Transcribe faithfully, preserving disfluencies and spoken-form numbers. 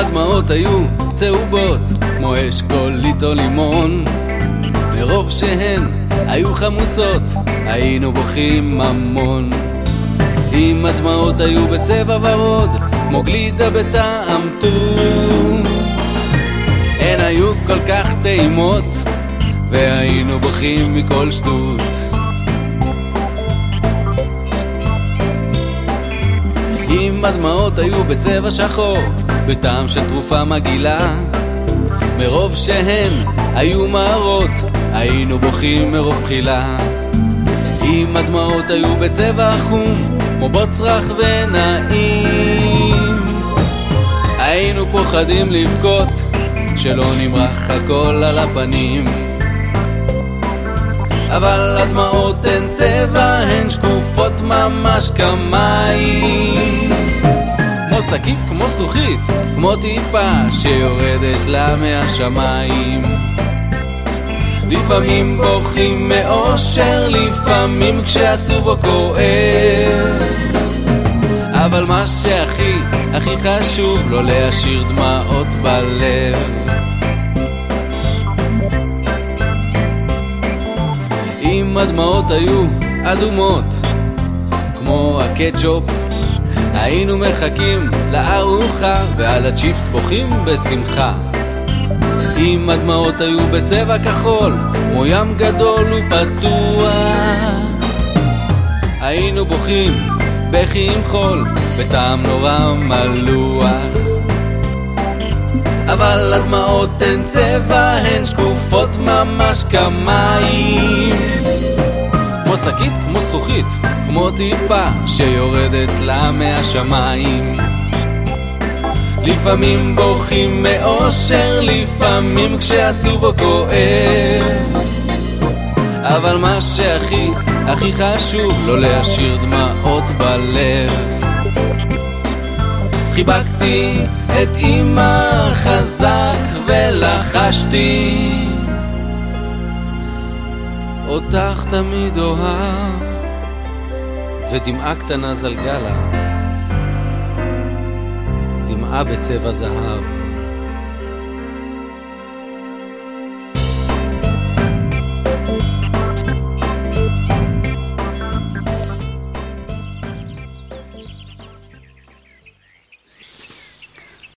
הדמעות היו צהובות כמו אשכולית או לימון, מרוב שהן היו חמוצות היינו בוכים המון. אם הדמעות היו בצבע ורוד כמו גלידה בטעם תות, הן היו כל כך טעימות והיינו בוכים מכל שטות. אם הדמעות היו בצבע שחור בטעם של תרופה מגעילה, מרוב שהן היו מהרות היינו בוכים מרוב בחילה. אם הדמעות היו בצבע חום כמו בוץ רך ונעים, היינו פוחדים לבכות שלא נמרח הכל על הפנים. אבל הדמעות הן צבע, הן שקופות ממש כמים, כמו שקית, כמו זכוכית, כמו טיפה שיורדת לה מהשמיים. לפעמים בוכים מאושר, לפעמים כשעצוב או כואב, אבל מה שהכי, הכי חשוב לא להשאיר דמעות בלב. אם הדמעות היו אדומות כמו הקטשופ, היינו מחכים לארוחה ועל הצ'יפס בוכים בשמחה. אם הדמעות היו בצבע כחול כמו ים גדול ופתוח, היינו בוכים בכי עם חול בטעם נורא מלוח. אבל הדמעות הן צבע, הן שקופות ממש כמים, כמו שקית, כמו זכוכית, כמו טיפה שיורדת לה מהשמיים. לפעמים בוכים מאושר, לפעמים כשעצוב או כואב, אבל מה שהכי, הכי חשוב לא להשאיר דמעות בלב. חיבקתי את אמא חזק ולחשתי, אותך תמיד אוהב, ודמעה קטנה זלגה לה, דמעה בצבע זהב.